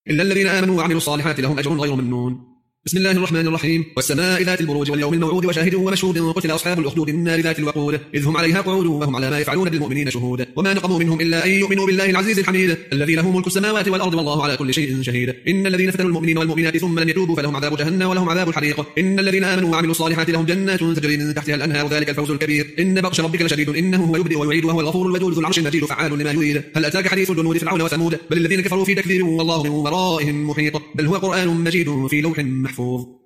إلا الذين آمنوا وعملوا الصالحات لهم أجر غير ممنون. بسم الله الرحمن الرحيم. والسماء ذات البروج واليوم الموعود وشاهد ومشهود. قتل أصحاب الأخدود النار ذات الوقود إذ هم عليها قعود وهم على ما يفعلون بالمؤمنين شهود. وما نقموا منهم إلا أن يؤمنوا بالله العزيز الحميد الذي له ملك السماوات والأرض والله على كل شيء شهيد. إن الذين فتنوا المؤمنين والمؤمنات ثم لم يتوبوا فلهم عذاب جهنم ولهم عذاب الحريق. إن الذين آمنوا وعملوا الصالحات لهم جنات تجري من تحتها الأنهار ذلك الفوز الكبير. إن بطش ربك لشديد إنه هو يبدئ ويعيد وهو الغفور الودود ذو العرش المجيد فعال لما يريد. هل أتاك حديث جنود فرعون وثمود بل الذين كفروا في تكذيب والله من ورائهم محيط بل هو قرآن مجيد في لوح محفوظ.